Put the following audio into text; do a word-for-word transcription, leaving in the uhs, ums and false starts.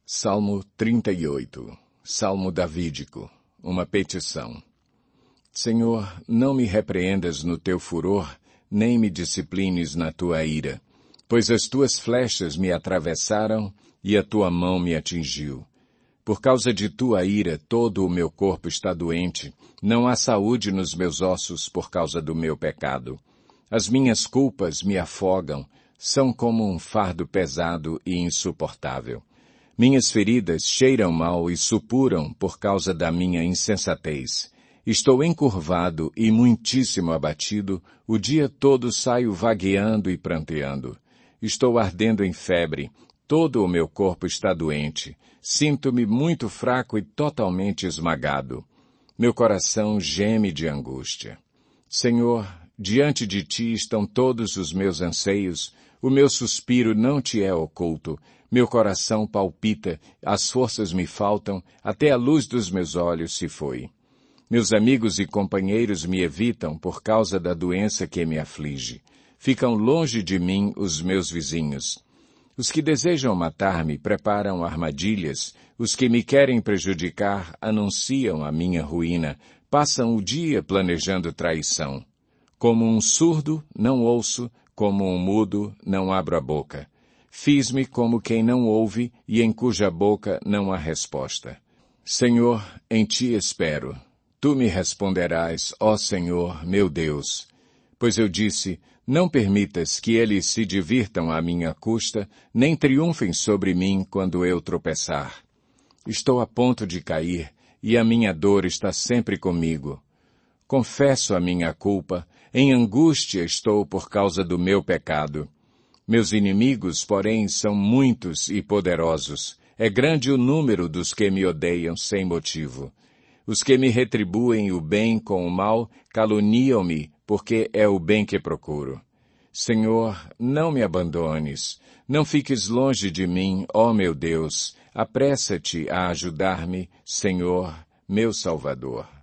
Salmo trinta e oito. Salmo davídico. Uma petição. Senhor, não me repreendas no teu furor, nem me disciplines na tua ira, pois as tuas flechas me atravessaram e a tua mão me atingiu. Por causa de tua ira, todo o meu corpo está doente, não há saúde nos meus ossos por causa do meu pecado. As minhas culpas me afogam, são como um fardo pesado e insuportável. Minhas feridas cheiram mal e supuram por causa da minha insensatez. Estou encurvado e muitíssimo abatido, o dia todo saio vagueando e pranteando. Estou ardendo em febre, todo o meu corpo está doente, sinto-me muito fraco e totalmente esmagado. Meu coração geme de angústia. Senhor, diante de ti estão todos os meus anseios, o meu suspiro não te é oculto, meu coração palpita, as forças me faltam, até a luz dos meus olhos se foi. Meus amigos e companheiros me evitam por causa da doença que me aflige. Ficam longe de mim os meus vizinhos. Os que desejam matar-me preparam armadilhas, os que me querem prejudicar anunciam a minha ruína, passam o dia planejando traição. Como um surdo, não ouço, como um mudo, não abro a boca. Fiz-me como quem não ouve e em cuja boca não há resposta. Senhor, em ti espero. Tu me responderás, ó Senhor, meu Deus. Pois eu disse, não permitas que eles se divirtam à minha custa, nem triunfem sobre mim quando eu tropeçar. Estou a ponto de cair, e a minha dor está sempre comigo. Confesso a minha culpa, em angústia estou por causa do meu pecado. Meus inimigos, porém, são muitos e poderosos. É grande o número dos que me odeiam sem motivo. Os que me retribuem o bem com o mal caluniam-me, porque é o bem que procuro. Senhor, não me abandones. Não fiques longe de mim, ó meu Deus. Apressa-te a ajudar-me, Senhor, meu Salvador.